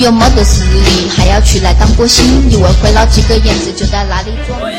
有没得实力，还要去来当波星，以为会捞几个眼子就在哪里装逼。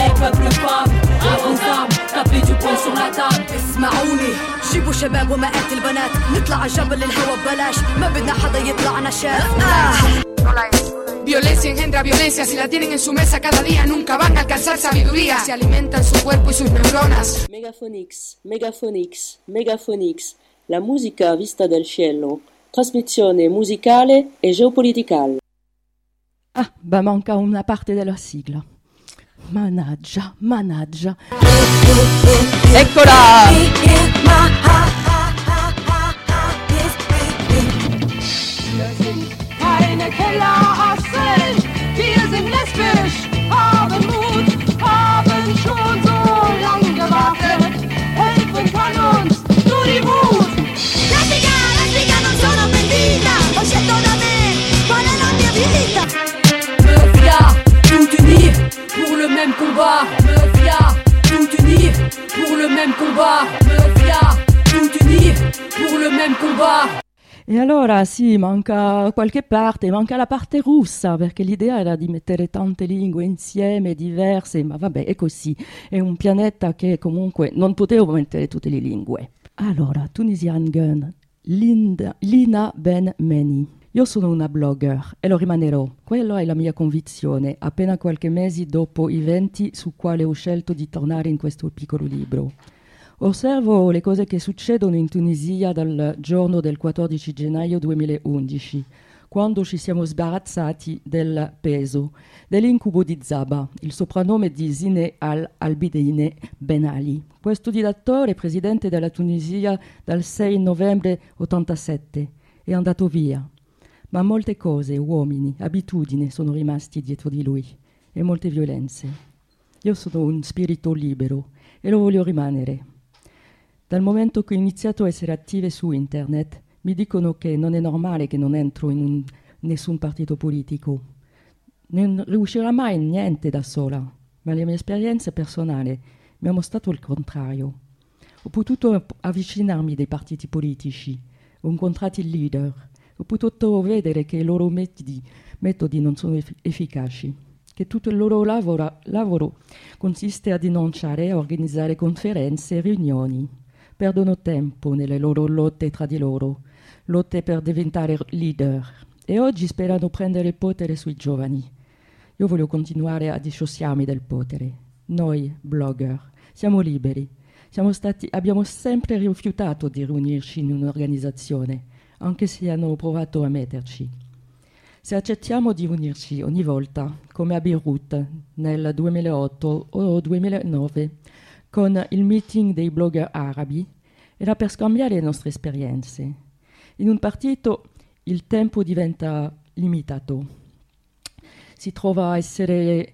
اسمعوني جيبوا شباب ومئات البنات نطلع على جبل الهوا ببلاش ما بدنا حدا يطلعنا شاف Violencia engendra violencia, si la tienen en su mesa cada día nunca van a alcanzar sabiduría. Se alimentan su cuerpo y sus neuronas. Megaphonix, Megaphonix, Megaphonix, la musica vista dal cielo, trasmissione musicale e geopoliticale. Ah, bah manca una parte della sigla. Managgia, managgia. Eccola! Keine Keller sind, wir sind lesbisch, haben Mut, haben schon so lange gewartet. Helfen kann uns nur die Wut. Lesbica non sono pentita, ho scelto da me, qual è la mia vita? Meuf, y'a tout unir pour le même combat. Meuf, y'a tout unir pour le même combat. Meuf, y'a tout unir pour le même combat. E allora sì, manca qualche parte, manca la parte russa, perché l'idea era di mettere tante lingue insieme, diverse, ma vabbè, è così. È un pianeta che comunque non potevo mettere tutte le lingue. Allora, Tunisian Gun, Lina Ben Meni. Io sono una blogger e lo rimanerò. Quella è la mia convinzione, appena qualche mese dopo i 20 su quale ho scelto di tornare in questo piccolo libro. Osservo le cose che succedono in Tunisia dal giorno del 14 gennaio 2011, quando ci siamo sbarazzati del peso, dell'incubo di Zaba, il soprannome di Zine al-Abidine Ben Ali. Questo dittatore, presidente della Tunisia dal 6 novembre 87, è andato via. Ma molte cose, uomini, abitudini sono rimasti dietro di lui e molte violenze. Io sono un spirito libero e lo voglio rimanere. Dal momento che ho iniziato a essere attive su internet, mi dicono che non è normale che non entro in nessun partito politico. Non riuscirà mai niente da sola, ma le mie esperienze personali mi hanno mostrato il contrario. Ho potuto avvicinarmi dei partiti politici, ho incontrato i leader, ho potuto vedere che i loro metodi non sono efficaci, che tutto il loro lavoro consiste a denunciare e a organizzare conferenze e riunioni. Perdono tempo nelle loro lotte tra di loro, lotte per diventare leader, e oggi sperano prendere il potere sui giovani. Io voglio continuare a dissociarmi del potere. Noi, blogger, siamo liberi. Abbiamo sempre rifiutato di riunirci in un'organizzazione, anche se hanno provato a metterci. Se accettiamo di unirci ogni volta, come a Beirut nel 2008 o 2009, con il meeting dei blogger arabi, era per scambiare le nostre esperienze. In un partito il tempo diventa limitato. Si trova a essere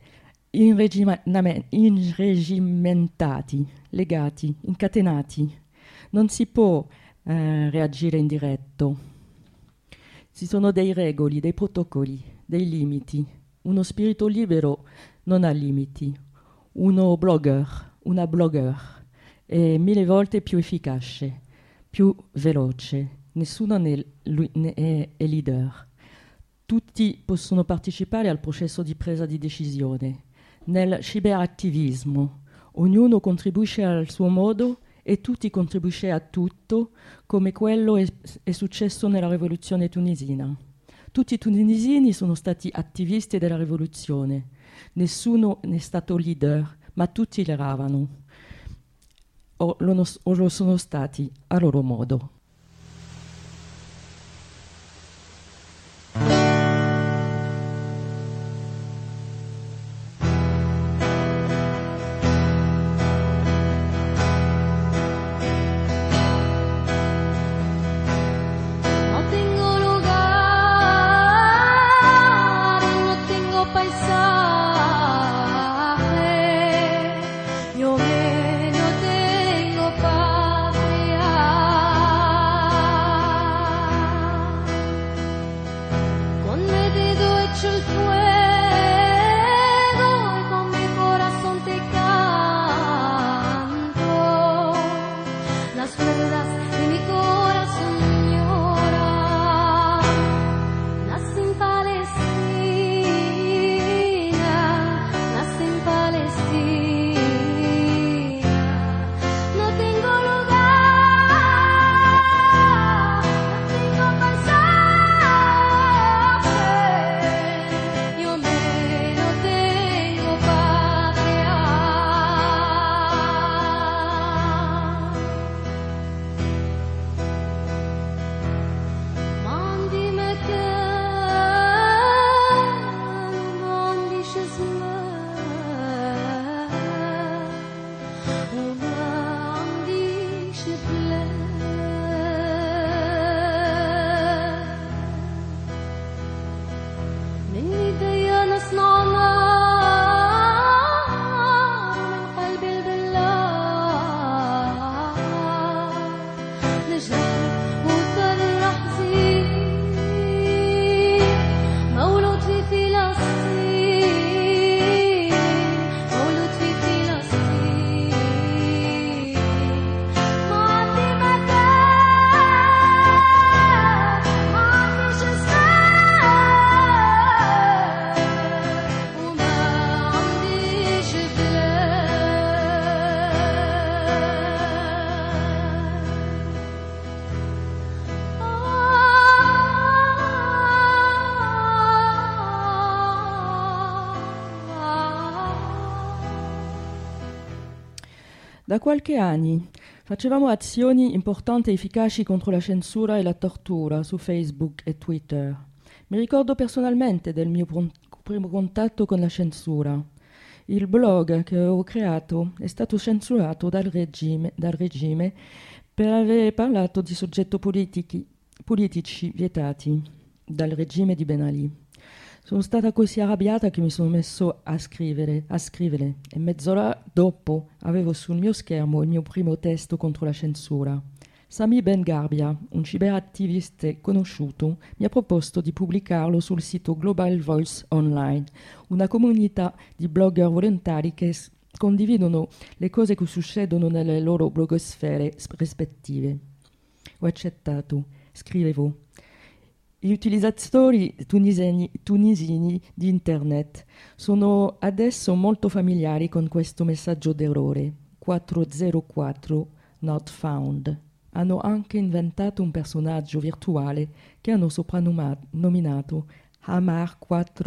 irregimentati, legati, incatenati. Non si può reagire in diretto. Ci sono dei regoli, dei protocolli, dei limiti. Uno spirito libero non ha limiti. Una blogger è 1000 volte più efficace, più veloce. Nessuno è leader. Tutti possono partecipare al processo di presa di decisione. Nel cyberattivismo ognuno contribuisce al suo modo e tutti contribuiscono a tutto, come quello è successo nella rivoluzione tunisina. Tutti i tunisini sono stati attivisti della rivoluzione. Nessuno è stato leader, ma tutti l'eravano. O lo sono stati a loro modo. Las cuerdas de mi corazón lloran, las يصنعنا من قلب البلاد نجرح وفرح زين مولود في فلسطين مولود في فلسطين ما عندي مكان ما عنديش اسماء وما عنديش Da qualche anni facevamo azioni importanti e efficaci contro la censura e la tortura su Facebook e Twitter. Mi ricordo personalmente del mio primo contatto con la censura. Il blog che ho creato è stato censurato dal regime per aver parlato di soggetti politici vietati dal regime di Ben Ali. Sono stata così arrabbiata che mi sono messo a scrivere e mezz'ora dopo avevo sul mio schermo il mio primo testo contro la censura. Sami Ben Garbia, un ciberattivista conosciuto, mi ha proposto di pubblicarlo sul sito Global Voice Online, una comunità di blogger volontari che condividono le cose che succedono nelle loro blogosfere rispettive. Ho accettato, scrivevo. Gli utilizzatori tunisini di internet sono adesso molto familiari con questo messaggio d'errore 404 not found. Hanno anche inventato un personaggio virtuale che hanno soprannominato Hamar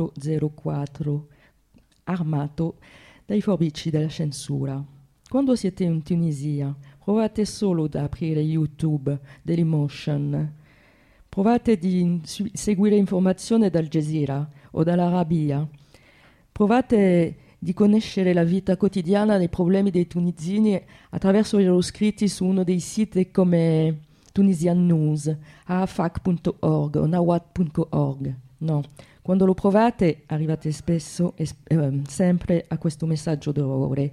404, armato dai forbici della censura. Quando siete in Tunisia, provate solo ad aprire YouTube, Dailymotion. Provate di seguire informazioni dal Jazeera o dall'Arabia. Provate di conoscere la vita quotidiana dei problemi dei tunisini attraverso i loro scritti su uno dei siti come Tunisian News, afak.org o nawat.org. No, quando lo provate arrivate spesso e sempre a questo messaggio d'errore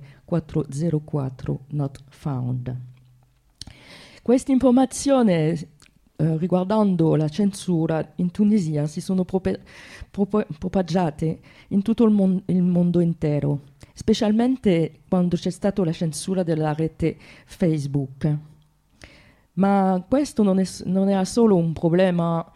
404 not found. Questa informazione riguardando la censura in Tunisia si sono propagate in tutto il mondo intero, specialmente quando c'è stata la censura della rete Facebook. Ma questo non era solo un problema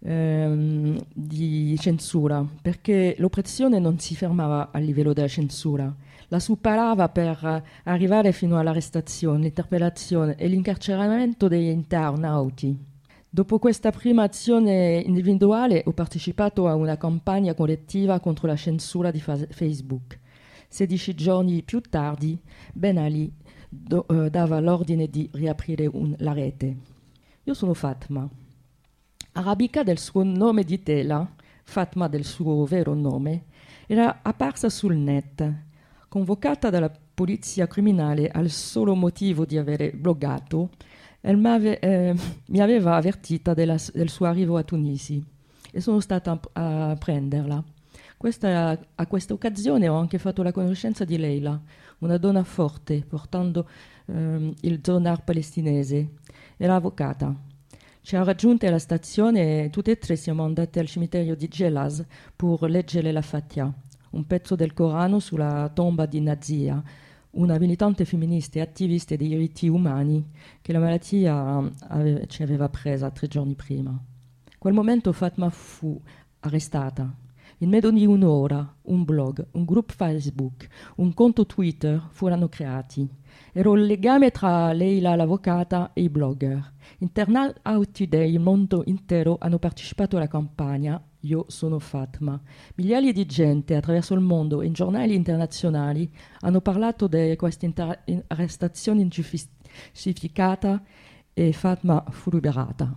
di censura, perché l'oppressione non si fermava a livello della censura, la superava per arrivare fino all'arrestazione, l'interpellazione e l'incarceramento degli internauti. Dopo questa prima azione individuale ho partecipato a una campagna collettiva contro la censura di Facebook. 16 giorni più tardi Ben Ali dava l'ordine di riaprire la rete. Io sono Fatma. Arabica del suo nome di tela, Fatma del suo vero nome, era apparsa sul net, convocata dalla polizia criminale al solo motivo di aver bloggato. Mi aveva avvertita del suo arrivo a Tunisi e sono stata a prenderla. A questa occasione ho anche fatto la conoscenza di Leila, una donna forte portando il donar palestinese. Era avvocata. Ci ha raggiunte alla stazione e tutte e tre siamo andate al cimitero di Gelaz per leggere la Fatiha, un pezzo del Corano sulla tomba di Nazia, una militante femminista e attivista dei diritti umani che la malattia ci aveva presa 3 giorni prima. In quel momento Fatma fu arrestata. In meno di un'ora un blog, un gruppo Facebook, un conto Twitter furono creati. Era il legame tra Leila, l'avvocata, e i blogger. Internauti del mondo intero hanno partecipato alla campagna Io sono Fatma. Migliaia di gente attraverso il mondo e in giornali internazionali hanno parlato di questa arrestazione ingiustificata e Fatma fu liberata.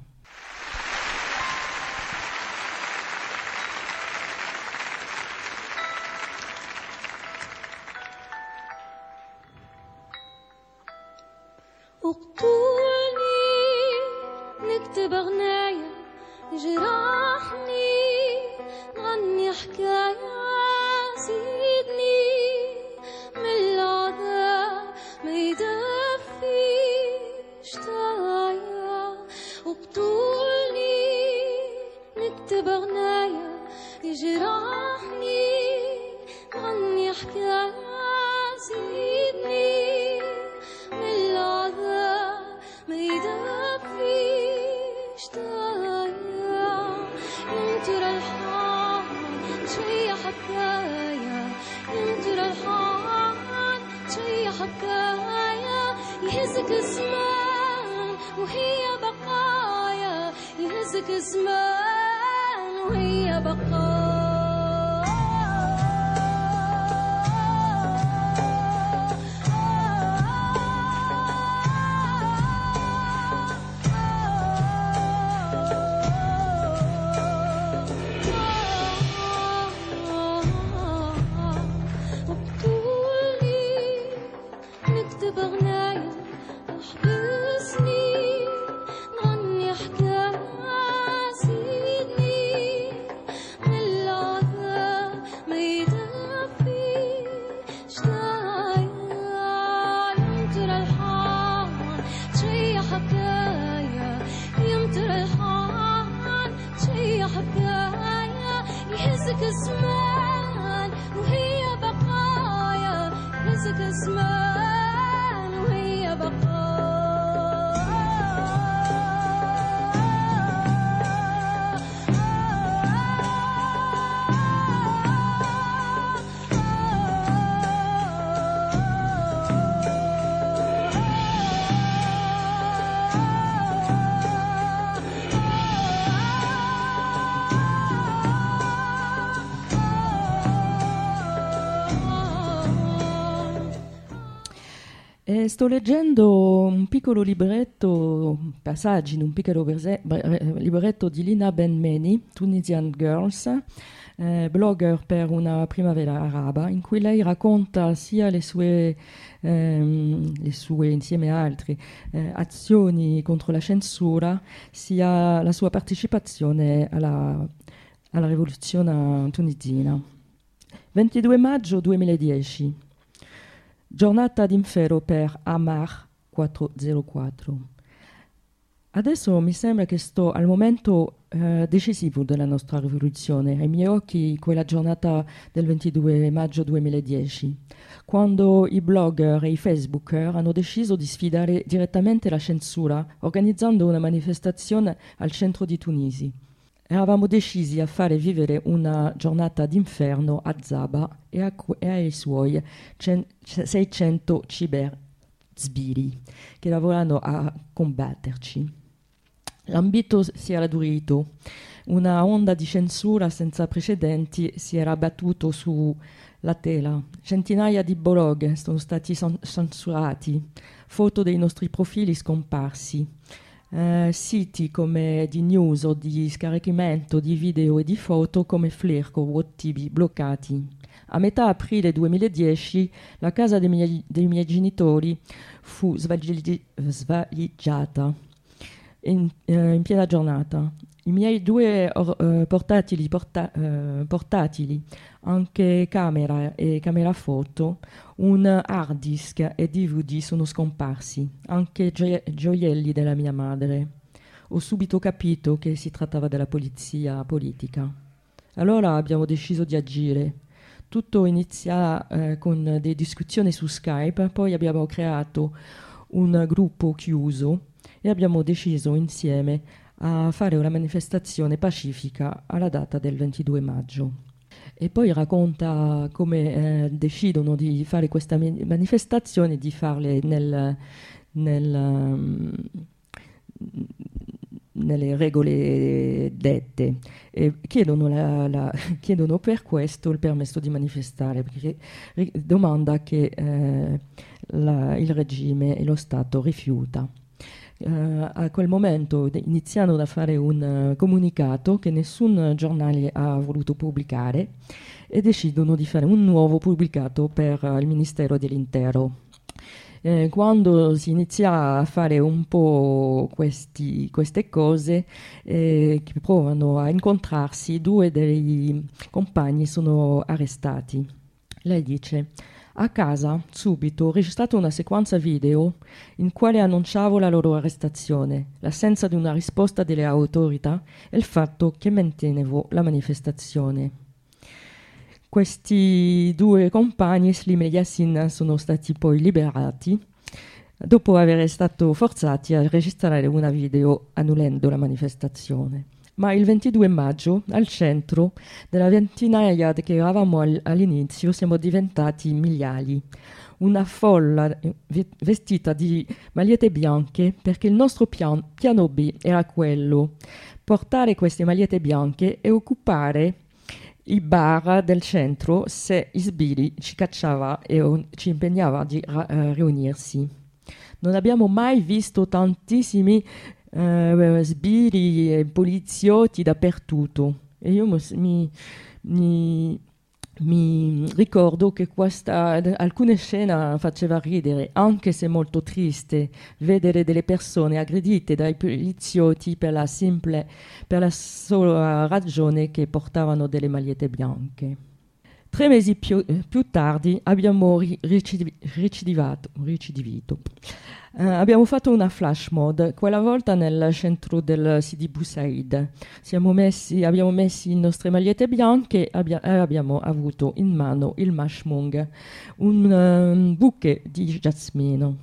اقتلني نكتب أغنية جراحني نغني حكاية تجرحني غني حكاية زيدني من العذاب ما يدفيش دايا ينتر الحال شي حكاية ينتر الحال شي حكاية يهزك زمان وهي بقايا يهزك زمان وهي بقايا يهزك زمان وهي بقايا يهزك زمان وهي Sto leggendo un piccolo libretto, passaggi in un piccolo libretto di Lina Ben-Meni, Tunisian Girls, blogger per una primavera araba, in cui lei racconta sia le sue insieme a altri, azioni contro la censura, sia la sua partecipazione alla rivoluzione tunisina. 22 maggio 2010. Giornata d'inferno per Amar 404. Adesso mi sembra che sto al momento decisivo della nostra rivoluzione. Ai miei occhi quella giornata del 22 maggio 2010, quando i blogger e i facebooker hanno deciso di sfidare direttamente la censura organizzando una manifestazione al centro di Tunisi. Eravamo decisi a fare vivere una giornata d'inferno a Zaba e ai suoi 600 cybersbiri che lavorano a combatterci. L'ambito si era durito, una onda di censura senza precedenti si era abbattuto sulla tela. Centinaia di blog sono stati censurati, foto dei nostri profili scomparsi. Siti come di news o di scaricamento di video e di foto come Flirco o WhatsApp bloccati. A metà aprile 2010 la casa dei miei genitori fu svaligiata in piena giornata. I miei due portatili, anche camera e camera foto, un hard disk e DVD sono scomparsi, anche gioielli della mia madre. Ho subito capito che si trattava della polizia politica. Allora abbiamo deciso di agire. Tutto inizia con delle discussioni su Skype, poi abbiamo creato un gruppo chiuso e abbiamo deciso insieme a fare una manifestazione pacifica alla data del 22 maggio. E poi racconta come decidono di fare questa manifestazione, di farle nelle regole dette e chiedono per questo il permesso di manifestare, perché domanda che il regime e lo Stato rifiuta. A quel momento iniziano a fare un comunicato che nessun giornale ha voluto pubblicare e decidono di fare un nuovo pubblicato per il Ministero dell'Interno. Quando si inizia a fare un po' queste cose che provano a incontrarsi, due dei compagni sono arrestati. Lei dice: A casa, subito, ho registrato una sequenza video in quale annunciavo la loro arrestazione, l'assenza di una risposta delle autorità e il fatto che mantenevo la manifestazione. Questi due compagni, Slim e Yassin, sono stati poi liberati dopo aver stato forzati a registrare una video annullando la manifestazione. Ma il 22 maggio, al centro della ventina che eravamo all'inizio, siamo diventati migliaia. Una folla vestita di magliette bianche, perché il nostro piano B era quello: portare queste magliette bianche e occupare i bar del centro se Isbili ci cacciava e ci impegnava a riunirsi. Non abbiamo mai visto tantissimi sbirri e poliziotti dappertutto, e io mi ricordo che alcune scene faceva ridere, anche se molto triste, vedere delle persone aggredite dai poliziotti per la sola ragione che portavano delle magliette bianche. 3 mesi più tardi abbiamo recidivato. Abbiamo fatto una flash mob, quella volta nel centro del Sidi Bou Said. Abbiamo messo le nostre magliette bianche e abbiamo avuto in mano il mashmung, un bouquet di giasmino.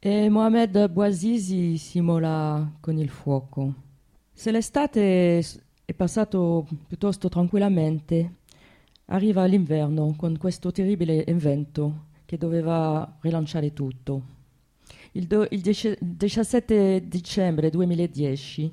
E Mohamed Bouazizi si immola con il fuoco. Se l'estate è passato piuttosto tranquillamente, arriva l'inverno con questo terribile evento che doveva rilanciare tutto. Il 17 dicembre 2010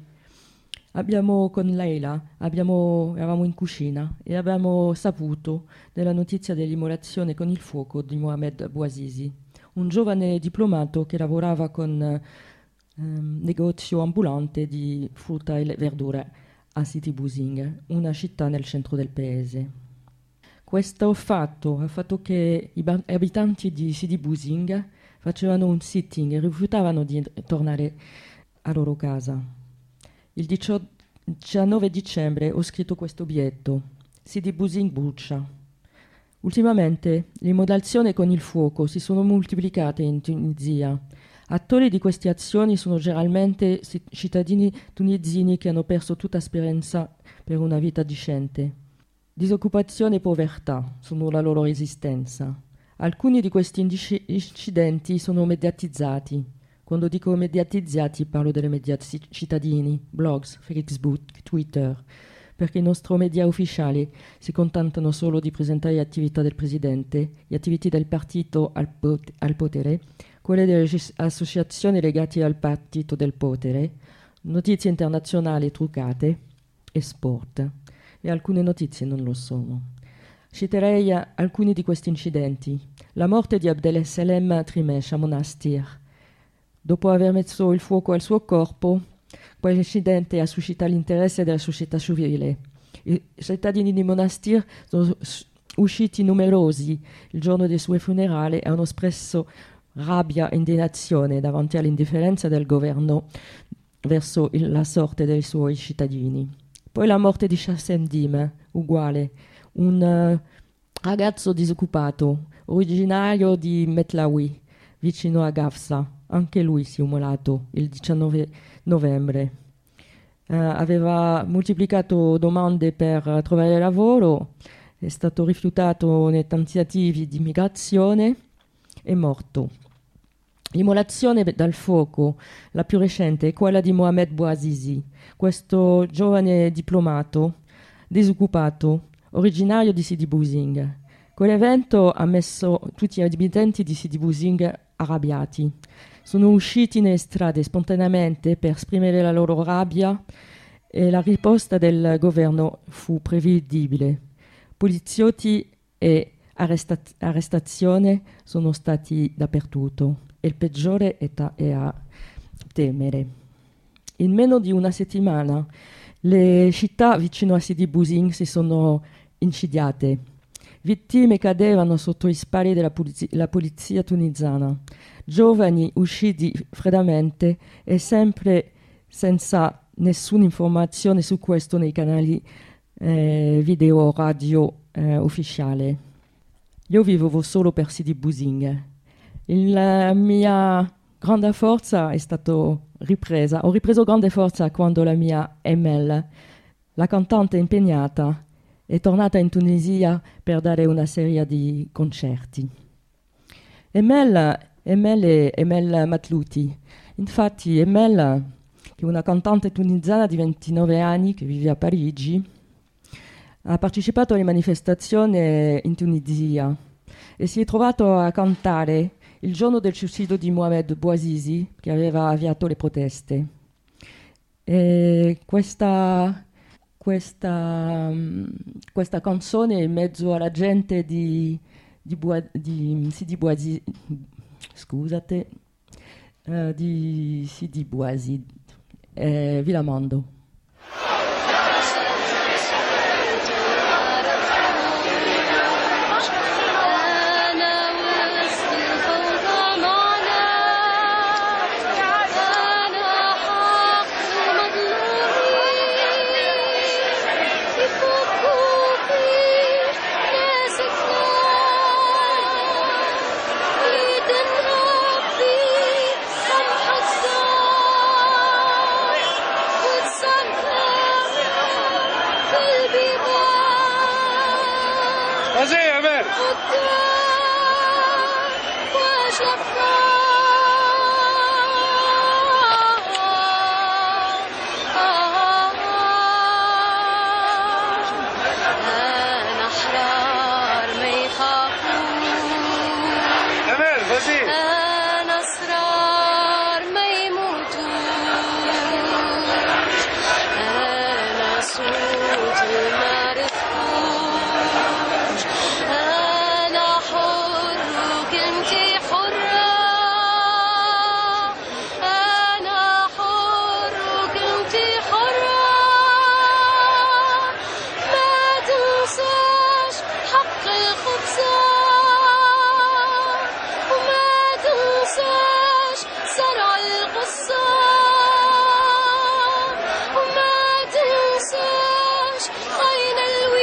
con Leila eravamo in cucina e abbiamo saputo della notizia dell'immolazione con il fuoco di Mohamed Bouazizi, un giovane diplomato che lavorava con negozio ambulante di frutta e verdure a Sidi Bouzid, una città nel centro del paese. Questo fatto ha fatto che gli abitanti di Sidi Bouzid facevano un sitting e rifiutavano di tornare a loro casa. Il 19 dicembre ho scritto questo biglietto: Sidi Bouzid brucia. Ultimamente le immolazioni con il fuoco si sono moltiplicate in Tunisia. Attori di queste azioni sono generalmente cittadini tunisini che hanno perso tutta speranza per una vita decente. Disoccupazione e povertà sono la loro esistenza. Alcuni di questi incidenti sono mediatizzati. Quando dico mediatizzati parlo delle media cittadini, blogs, Facebook, Twitter, perché i nostri media ufficiali si contentano solo di presentare le attività del presidente, le attività del partito al potere, quelle delle associazioni legate al partito del potere, notizie internazionali truccate e sport. E alcune notizie non lo sono. Citerei alcuni di questi incidenti. La morte di Abdeslam Trimesh a Monastir. Dopo aver messo il fuoco al suo corpo, quell'incidente ha suscitato l'interesse della società civile. I cittadini di Monastir sono usciti numerosi il giorno dei suoi funerali e hanno espresso rabbia e indignazione davanti all'indifferenza del governo verso la sorte dei suoi cittadini. Poi la morte di Shassem Dim, uguale, un ragazzo disoccupato, originario di Metlawi, vicino a Gafsa. Anche lui si è immolato il 19 novembre. Aveva moltiplicato domande per trovare lavoro, è stato rifiutato nei tentativi di migrazione, è morto. L'immolazione dal fuoco, la più recente, è quella di Mohamed Bouazizi, questo giovane diplomato, disoccupato, originario di Sidi Bouzid. Quell'evento ha messo tutti gli abitanti di Sidi Bouzid arrabbiati. Sono usciti nelle strade spontaneamente per esprimere la loro rabbia e la risposta del governo fu prevedibile. Poliziotti e arrestazioni sono stati dappertutto e il peggiore è a temere. In meno di una settimana le città vicino a Sidi Bouzid si sono incendiate. Vittime cadevano sotto i spari della polizia tunisana. Giovani usciti freddamente e sempre senza nessuna informazione su questo nei canali video radio ufficiali. Io vivevo solo per Sidi Bouzid. La mia grande forza è stata ripresa. Ho ripreso grande forza quando la mia Emel, la cantante impegnata, è tornata in Tunisia per dare una serie di concerti. Emel è Emel Matlouti. Infatti Emel, che è una cantante tunisiana di 29 anni che vive a Parigi, ha partecipato alle manifestazioni in Tunisia e si è trovato a cantare il giorno del suicidio di Mohamed Bouazizi, che aveva avviato le proteste. E questa canzone in mezzo alla gente di Sidi Bouzid, scusate, di Sidi Bouzid, vi la mando. حق الخبزة وما تنساش زرع القصة وما تنساش خين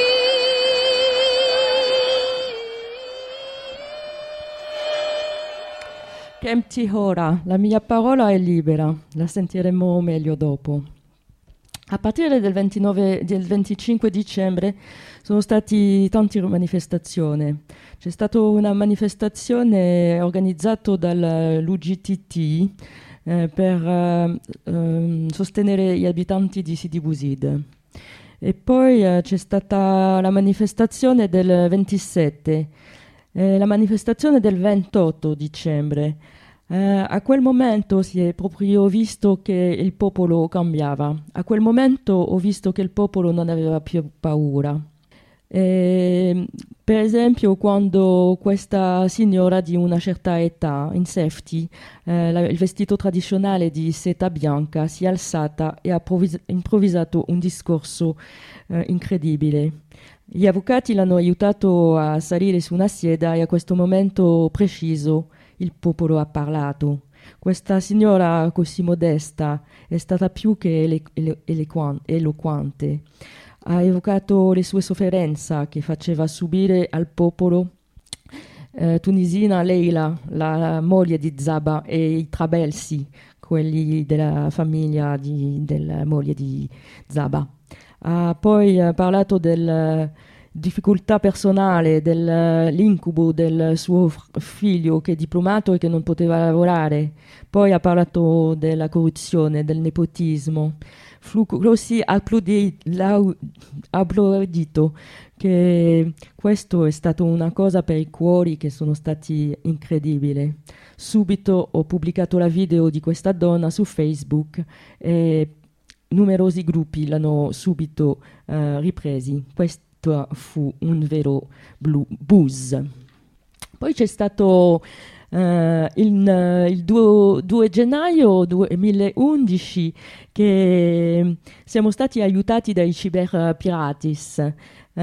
Che empty ora, la mia parola è libera, la sentiremo meglio dopo. A partire del 25 dicembre sono stati tanti manifestazioni. C'è stata una manifestazione organizzata dall'UGTT per sostenere gli abitanti di Sidi Bouzid. E poi c'è stata la manifestazione del 27, la manifestazione del 28 dicembre. A quel momento si è proprio visto che il popolo cambiava. A quel momento ho visto che il popolo non aveva più paura. Per esempio, quando questa signora di una certa età, in safety, il vestito tradizionale di seta bianca, si è alzata e ha improvvisato un discorso incredibile. Gli avvocati l'hanno aiutato a salire su una sedia e a questo momento preciso il popolo ha parlato. Questa signora così modesta è stata più che eloquente. Ha evocato le sue sofferenze che faceva subire al popolo tunisina Leila, la moglie di Zaba, e i Trabelsi, quelli della famiglia della moglie di Zaba. Ha poi parlato della difficoltà personale, dell'incubo del suo figlio che è diplomato e che non poteva lavorare. Poi ha parlato della corruzione, del nepotismo. Fu così applaudito che questo è stato una cosa per i cuori che sono stati incredibili. Subito ho pubblicato la video di questa donna su Facebook e numerosi gruppi l'hanno subito ripresi. Questo fu un vero buzz. Poi c'è stato il 2 gennaio 2011 che siamo stati aiutati dai cyberpiratis.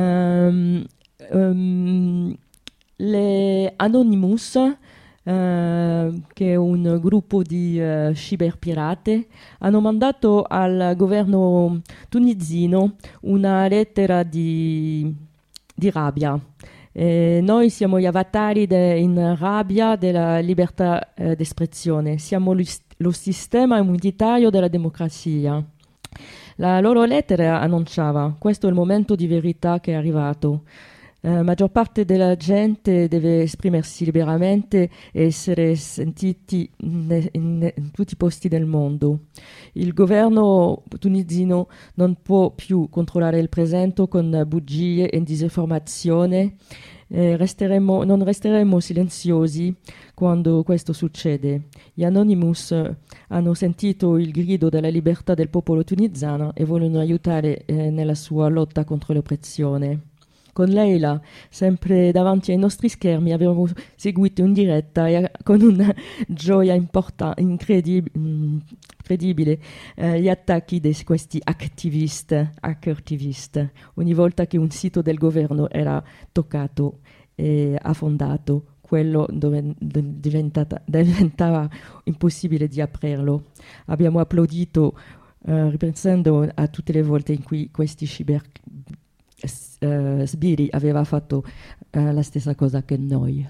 Le Anonymous, che è un gruppo di cyberpirati, hanno mandato al governo tunisino una lettera di rabbia. Noi siamo gli avatari in rabbia della libertà d'espressione, siamo lo sistema immunitario della democrazia. La loro lettera annunciava: questo è il momento di verità che è arrivato. La maggior parte della gente deve esprimersi liberamente e essere sentiti in tutti i posti del mondo. Il governo tunisino non può più controllare il presente con bugie e disinformazione. Non resteremo silenziosi quando questo succede. Gli Anonymous hanno sentito il grido della libertà del popolo tunisino e vogliono aiutare nella sua lotta contro l'oppressione. Con Leila, sempre davanti ai nostri schermi, abbiamo seguito in diretta e con una gioia incredibile gli attacchi di questi hackerativisti. Ogni volta che un sito del governo era toccato e affondato, quello diventava impossibile di aprirlo. Abbiamo applaudito ripensando a tutte le volte in cui questi sbirri aveva fatto la stessa cosa che noi.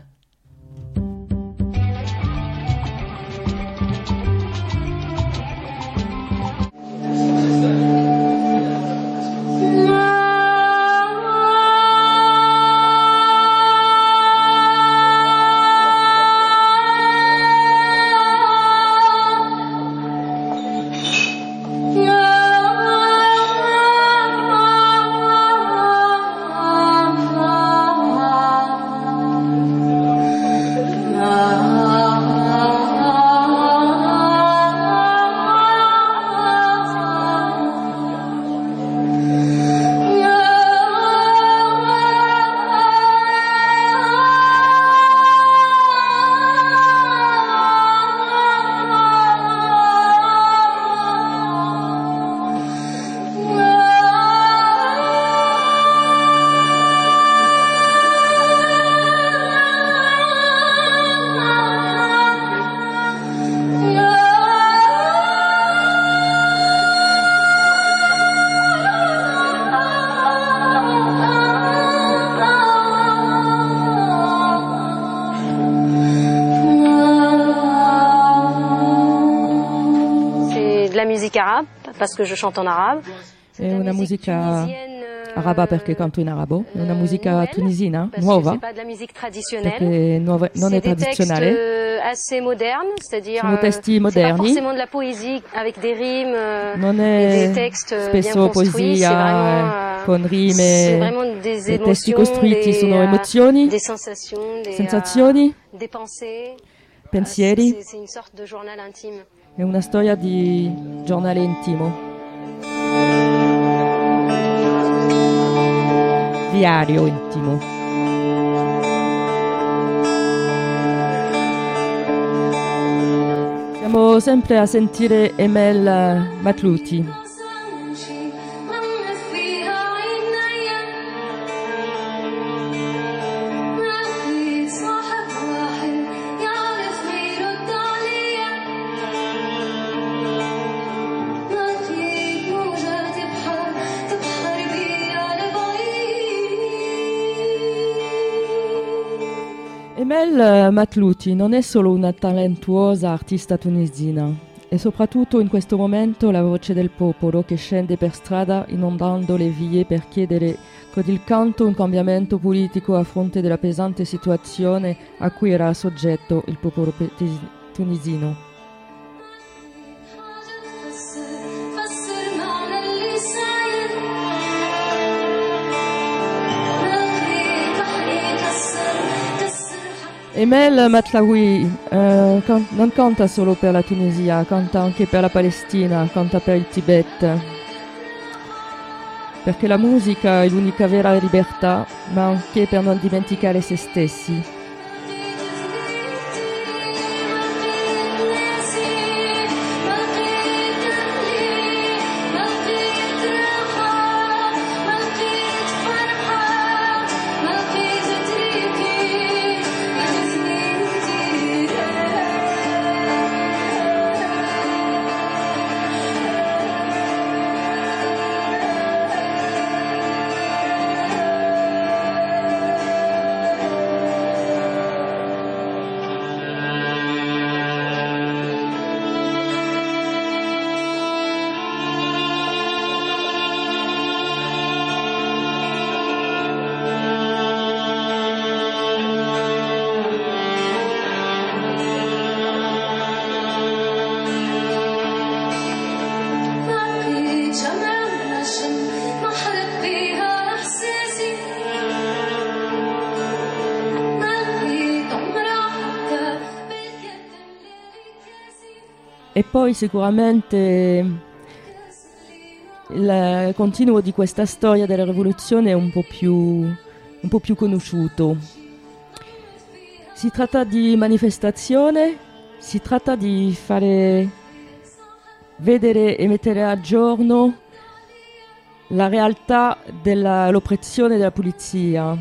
musique arabe, parce que je chante en arabe. È una musica araba perché canto in arabo, è una musica tunisina, nuova, perché non è tradizionale. Assez moderne, c'est-à-dire sono testi moderni, c'est pas forcément de la poésie avec des rimes, non è des textes spesso bien construits, poesia vraiment, con rime, c'est vraiment des e testi émotions, costruiti, sono emozioni, des sensations, sensazioni, des pensées, pensieri. C'est une sorte de journal intime. È una storia di giornale intimo. Diario intimo. Siamo sempre a sentire Emel Matlouti. Emel Matlouti non è solo una talentuosa artista tunisina, è soprattutto in questo momento la voce del popolo che scende per strada inondando le vie per chiedere con il canto un cambiamento politico a fronte della pesante situazione a cui era soggetto il popolo tunisino. Emel Matlaoui non canta solo per la Tunisia, canta anche per la Palestina, canta per il Tibet, perché la musica è l'unica vera libertà, ma anche per non dimenticare se stessi. E poi sicuramente il continuo di questa storia della rivoluzione è un po' più conosciuto. Si tratta di manifestazione, si tratta di fare vedere e mettere a giorno la realtà dell'oppressione della polizia.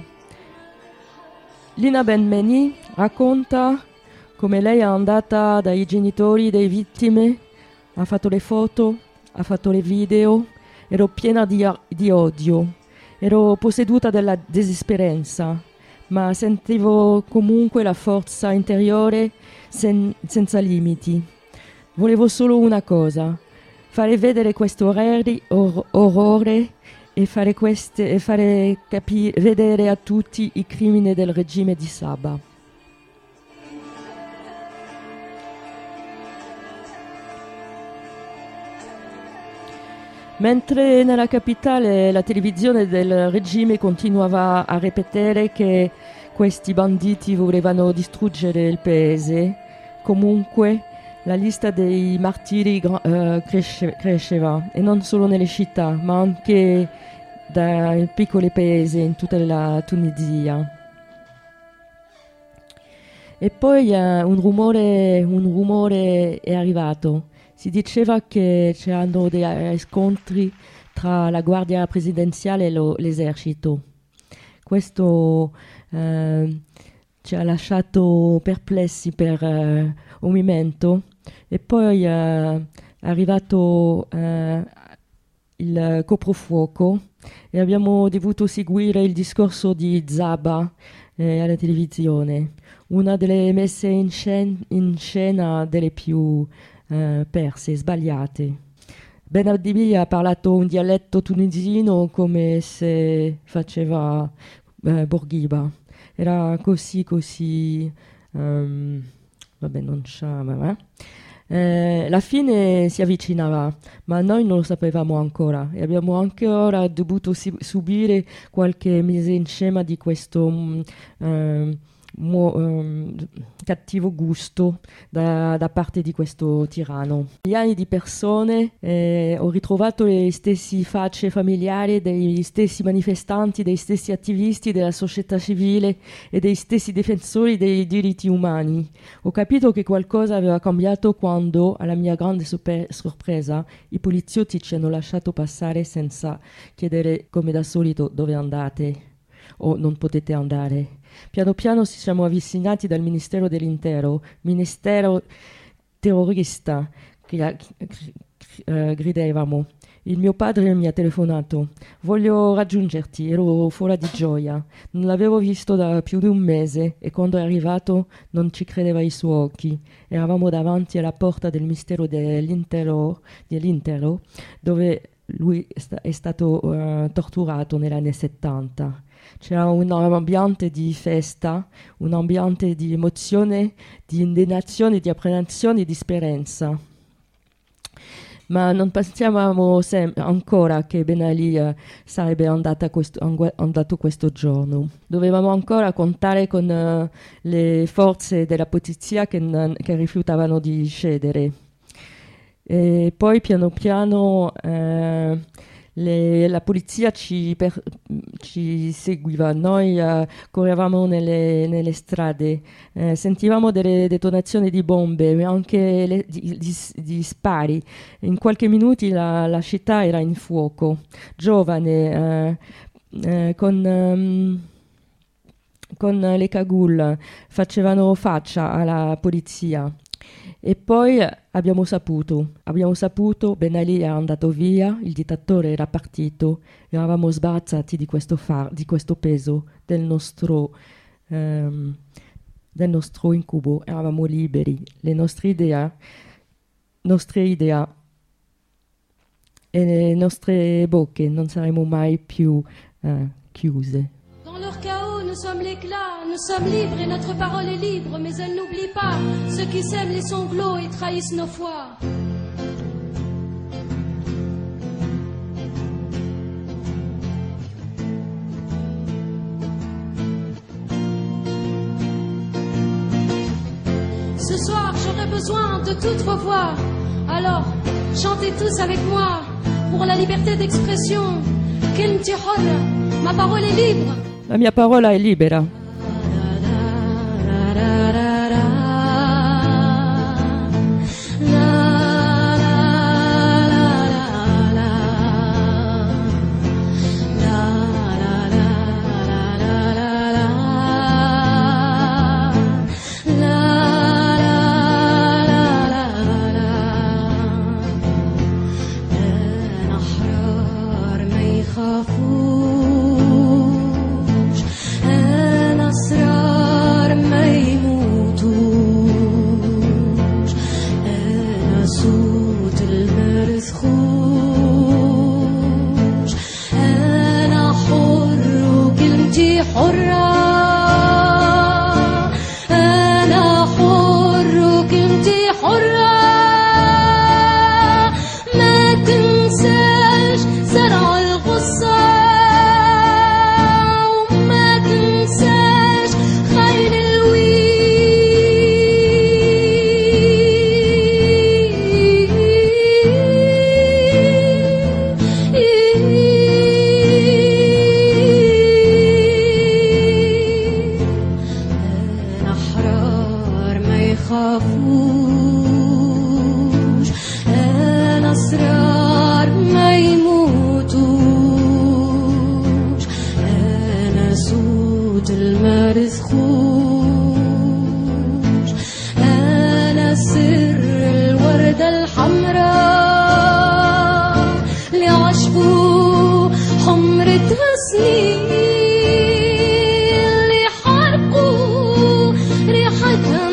Lina Benmeni racconta come lei è andata dai genitori delle vittime, ha fatto le foto, ha fatto le video, ero piena di odio, ero posseduta dalla desesperanza, ma sentivo comunque la forza interiore senza limiti. Volevo solo una cosa, fare vedere questo orrore e fare vedere a tutti i crimini del regime di Saba. Mentre nella capitale la televisione del regime continuava a ripetere che questi banditi volevano distruggere il paese, comunque la lista dei martiri cresceva, e non solo nelle città, ma anche dai piccoli paesi in tutta la Tunisia. E poi un rumore è arrivato. Si diceva che c'erano dei scontri tra la guardia presidenziale e l'esercito. Questo ci ha lasciato perplessi per un momento, e poi è arrivato il coprifuoco e abbiamo dovuto seguire il discorso di Zaba alla televisione, una delle messe in scena delle più perse, sbagliate. Benadibia ha parlato un dialetto tunisino come se faceva Bourguiba. Era così, vabbè, non c'è, la fine si avvicinava, ma noi non lo sapevamo ancora e abbiamo ancora dovuto subire qualche mise in scena di questo cattivo gusto da parte di questo tiranno. Negli anni di persone ho ritrovato le stesse facce familiari degli stessi manifestanti, dei stessi attivisti della società civile e dei stessi difensori dei diritti umani. Ho capito che qualcosa aveva cambiato quando, alla mia grande sorpresa, i poliziotti ci hanno lasciato passare senza chiedere, come da solito, dove andate o non potete andare. Piano piano ci siamo avvicinati dal Ministero dell'Interno, ministero terrorista, gridavamo. Il mio padre mi ha telefonato. Voglio raggiungerti. Ero fuori di gioia. Non l'avevo visto da più di un mese e quando è arrivato non ci credeva ai suoi occhi. Eravamo davanti alla porta del Ministero dell'Interno dove lui è stato torturato negli anni 70. C'era un ambiente di festa, un ambiente di emozione, di indignazione, di apprensione e di speranza. Ma non pensavamo ancora che Ben Ali sarebbe andato questo giorno. Dovevamo ancora contare con le forze della polizia che rifiutavano di cedere. E poi piano piano la polizia ci seguiva, noi correvamo nelle strade, sentivamo delle detonazioni di bombe, ma anche di spari. In qualche minuto la città era in fuoco. Giovane, con le cagoule, facevano faccia alla polizia. E poi abbiamo saputo, Ben Ali è andato via, il dittatore era partito, eravamo sbarazzati di questo peso del nostro incubo, eravamo liberi, le nostre idee e le nostre bocche non saremo mai più chiuse. Dans leur chaos, nous sommes l'éclat, nous sommes libres et notre parole est libre, mais elle n'oublie pas ceux qui sèment les sanglots et trahissent nos foi. Ce soir, j'aurai besoin de toutes vos voix, alors chantez tous avec moi pour la liberté d'expression. Kelmti hurra, ma parole est libre. La mia parola è libera.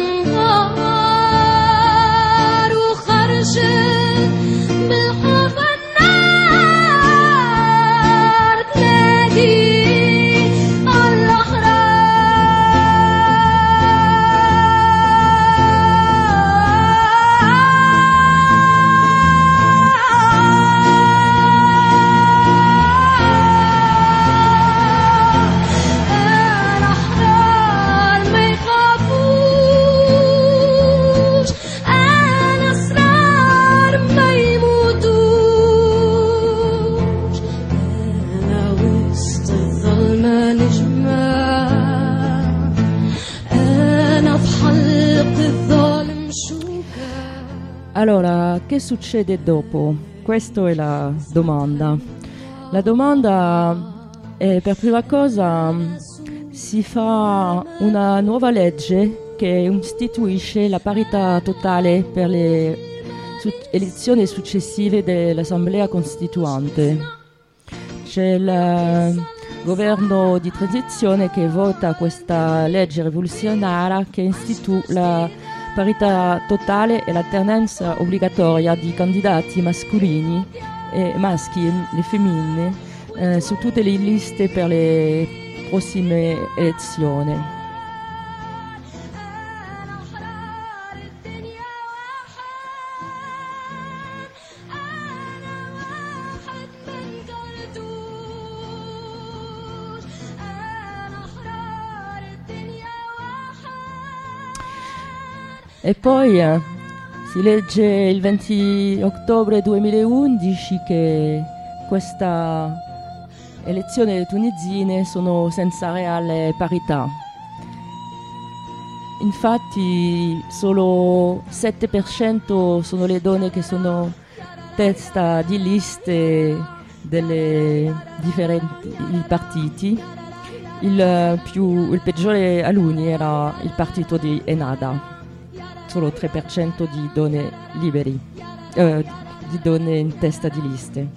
بالحفر Allora, che succede dopo? Questa è la domanda. La domanda è, per prima cosa, si fa una nuova legge che istituisce la parità totale per le elezioni successive dell'Assemblea Costituente. C'è il governo di transizione che vota questa legge rivoluzionaria che istituisce la parità totale e l'alternanza obbligatoria di candidati masculini e maschi e femmine su tutte le liste per le prossime elezioni. E poi si legge il 20 ottobre 2011 che queste elezioni tunisine sono senza reale parità. Infatti solo 7% sono le donne che sono testa di liste delle differenti partiti. Il peggiore a Luni era il partito di Ennahda. Solo 3% di donne liberi, di donne in testa di liste.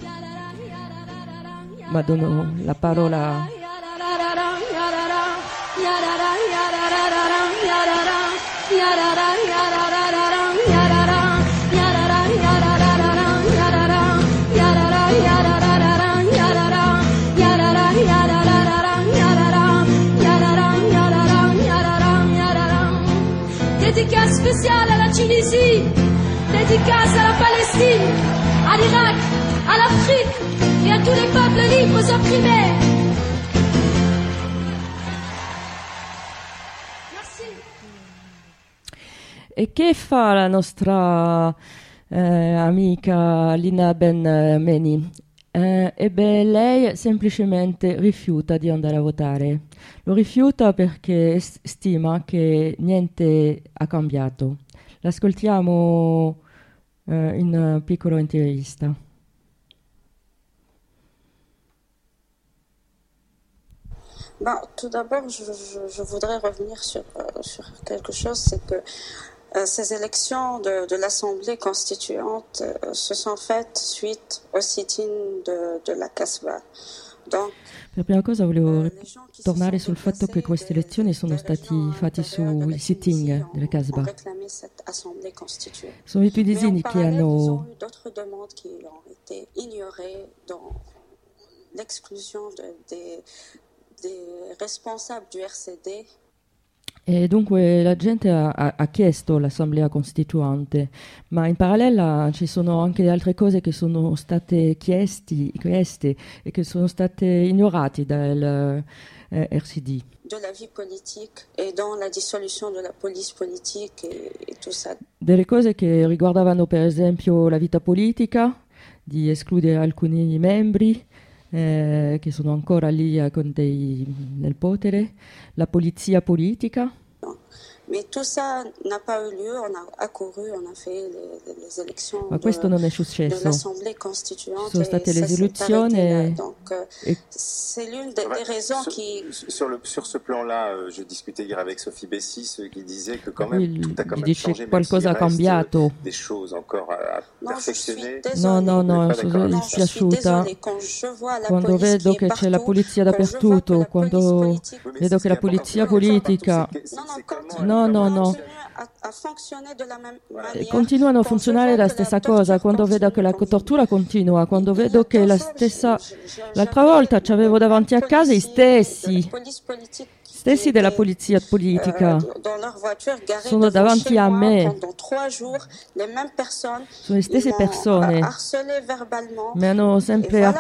Ma dono la parola. Dédicace spéciale à la Tunisie, dédicace à la Palestine, à l'Irak, à l'Afrique et à tous les peuples libres opprimés. Merci. E che fa la nostra amica Lina Ben-Meni? Lei semplicemente rifiuta di andare a votare. Lo rifiuta perché stima che niente ha cambiato. L'ascoltiamo in una piccola intervista. Bon, tout d'abord, je voudrais revenir sur quelque chose, c'est que ces élections de l'Assemblée constituante se sont faites suite au sit-in de la Casbah. Donc, per prima cosa volevo tornare sul fatto che queste elezioni sono stati fatti sui sit-in della Casbah. Sono i tunisini che hanno des responsables du RCD. E dunque la gente ha chiesto l'assemblea costituente, ma in parallela ci sono anche altre cose che sono state chieste e che sono state ignorate dal RCD. De la vie politique et dans la dissolution de la police politique et tout ça. Delle cose che riguardavano per esempio la vita politica, di escludere alcuni membri che sono ancora lì nel potere, la polizia politica. Mais tout ça n'a pas eu lieu, on a accouru, on a fait les élections Ma questo non è successo. de l'Assemblée constituante. Sono state le elezioni. Donc c'est l'une des raisons qui... Sur ce plan-là, j'ai discuté hier avec Sophie Bessis qui disait que quand même tout a quand même changé, même qualcosa ha cambiato. Des choses encore à perfectionner. No, sono dispiaciuta quando vedo che c'è la polizia dappertutto, quando vedo che la polizia politica no. Continuano a funzionare la stessa cosa, quando vedo che la tortura continua, quando vedo che l'altra volta ci avevo davanti a casa i stessi della polizia politica sono davanti a me, sono le stesse persone, mi hanno sempre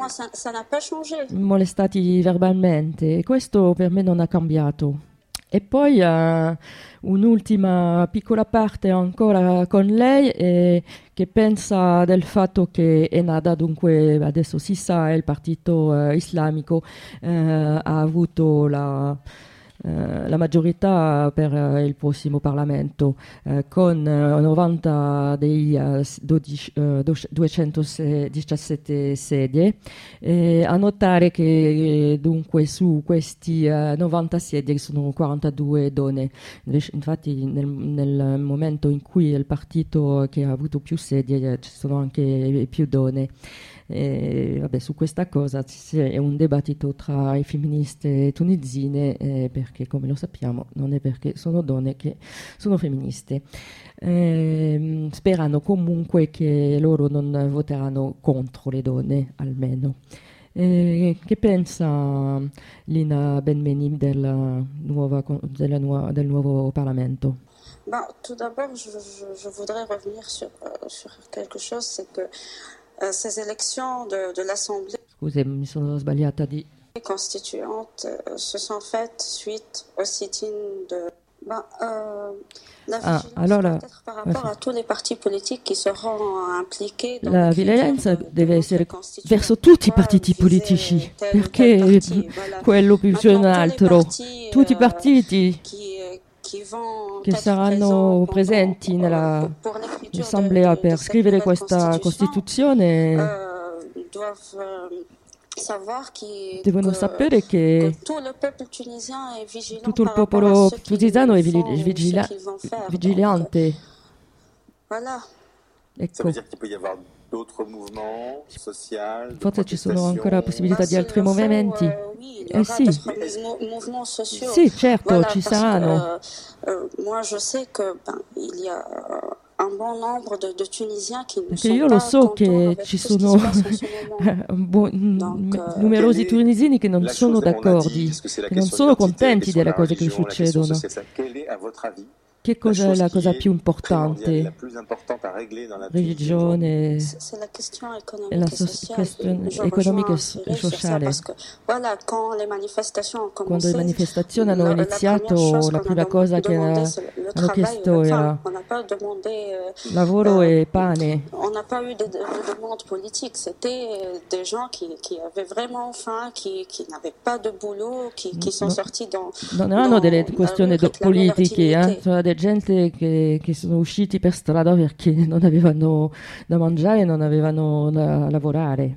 molestati verbalmente e questo per me non ha cambiato. E poi un'ultima piccola parte ancora con lei che pensa del fatto che Ennahda, dunque adesso si sa, è il partito islamico, ha avuto la maggiorità per il prossimo Parlamento, con 90 dei 217 sedie. A notare che dunque su questi 90 sedie sono 42 donne. Infatti nel momento in cui il partito che ha avuto più sedie ci sono anche più donne. Vabbè, su questa cosa c'è un dibattito tra le femministe tunisine, perché come lo sappiamo non è perché sono donne che sono femministe. Sperano comunque che loro non voteranno contro le donne, almeno. Che pensa Lina Benmeni del nuovo Parlamento? Bah, tout d'abord, je voudrais revenir sur quelque chose, c'est que ces élections de l'Assemblée Scusi, mi sono sbagliata di... constituante se sont faites suite au sit-in de... la vigilanza allora, par rapport à tous les partis politiques qui seront impliqués dans la vigilanza deve essere verso tutti i partiti politici, perché quello più di un altro, tutti i partiti che saranno presenti nell'assemblea per scrivere questa Costituzione devono sapere che tutto il popolo tunisino è vigilante. Ecco. Forse ci sono ancora possibilità di altri movimenti. Sì. Sì, certo, ci saranno. Perché io lo so che ci sono numerosi tunisini che non sono d'accordo, che non sono contenti delle cose che succedono. Che cosa è la cosa più importante? Religione e la questione economica e sociale. Quando le manifestazioni hanno iniziato, la prima cosa che hanno chiesto era lavoro e pane. On n'a pas eu de demande politique, c'était des gens qui avaient vraiment faim, qui n'avaient pas de boulot, qui sont sortis dans... Non erano delle questioni politiche, sono della gente che sono usciti per strada perché non avevano da mangiare, non avevano da lavorare.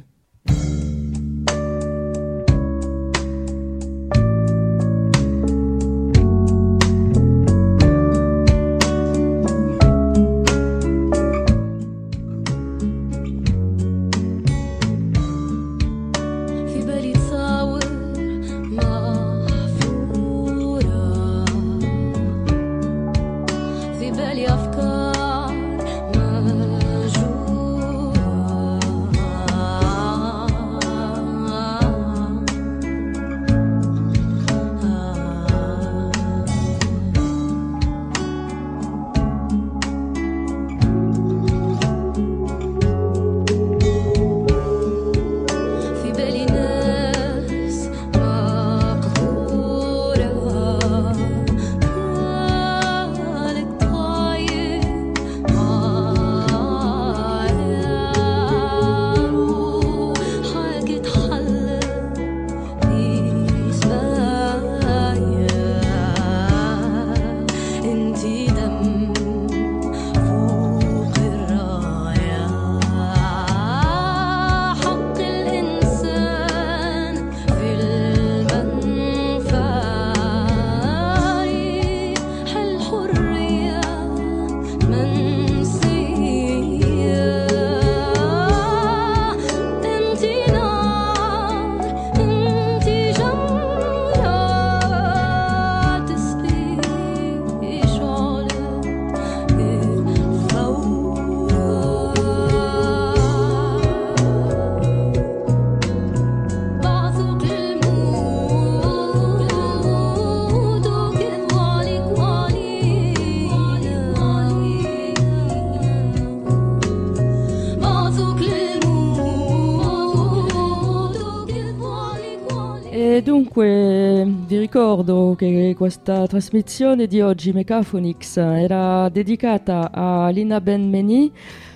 Dunque vi ricordo che questa trasmissione di oggi, Megaphonics, era dedicata a Lina Benmeni,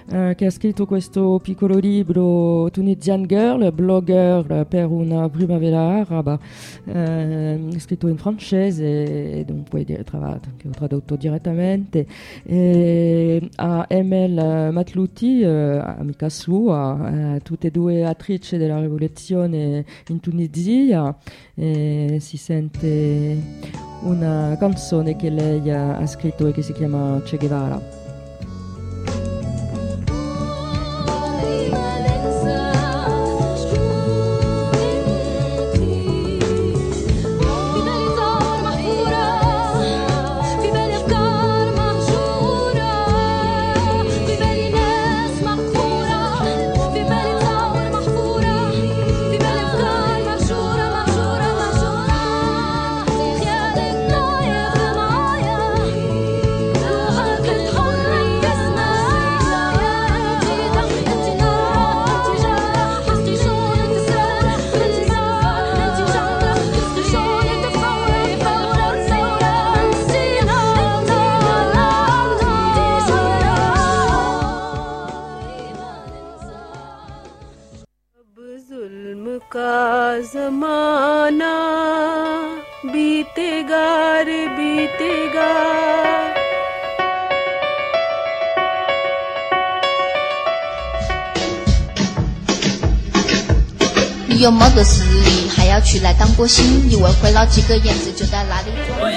che ha scritto questo piccolo libro, Tunisian Girl, blogger per una primavera araba, scritto in francese e dunque che ho tradotto direttamente, a Emel Matlouti, amica sua, tutte e due attrici della rivoluzione in Tunisia, si sente una canzone che lei ha scritto e che si chiama Che Guevara. का ज़माना बीतेगा रे बीतेगा 你有某个实力，还要去来当波星，以为会捞几个燕子就在哪里做。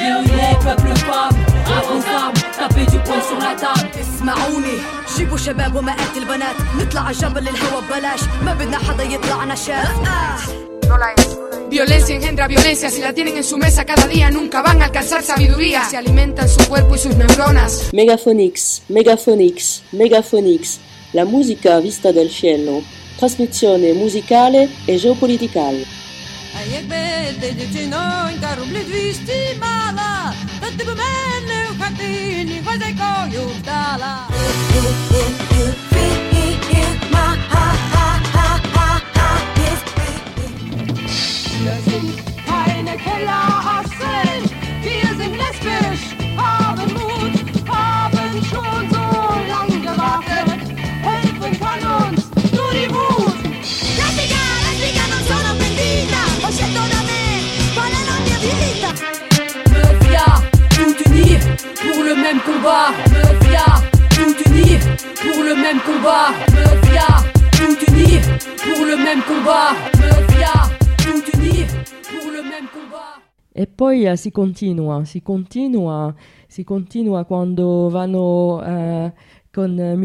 اسمعوني جيبوا شباب ومئات البنات نطلع على جبل الهوا ببلاش ما بدنا حدا يطلعنا شاف Violencia engendra violencia, si la tienen en su mesa cada día nunca van a alcanzar sabiduría. Se alimentan su cuerpo y sus neuronas. Megaphonix, Megaphonix, Megaphonix, la musica vista dal cielo, trasmissione musicale e geopoliticale. Keine Kellerassen, wir sind lesbisch, haben Mut, haben schon so lang gewartet. Helfen kann uns nur die Wut. Lesbica non sono pentita, ho scelto da me, qual è la mia vita? Mafia, tout unir pour le même combat. Mafia, tout unir pour le même combat. Mafia, tout unir pour le même combat. Mafia, tout unir pour le même combat. E poi si continua quando vanno con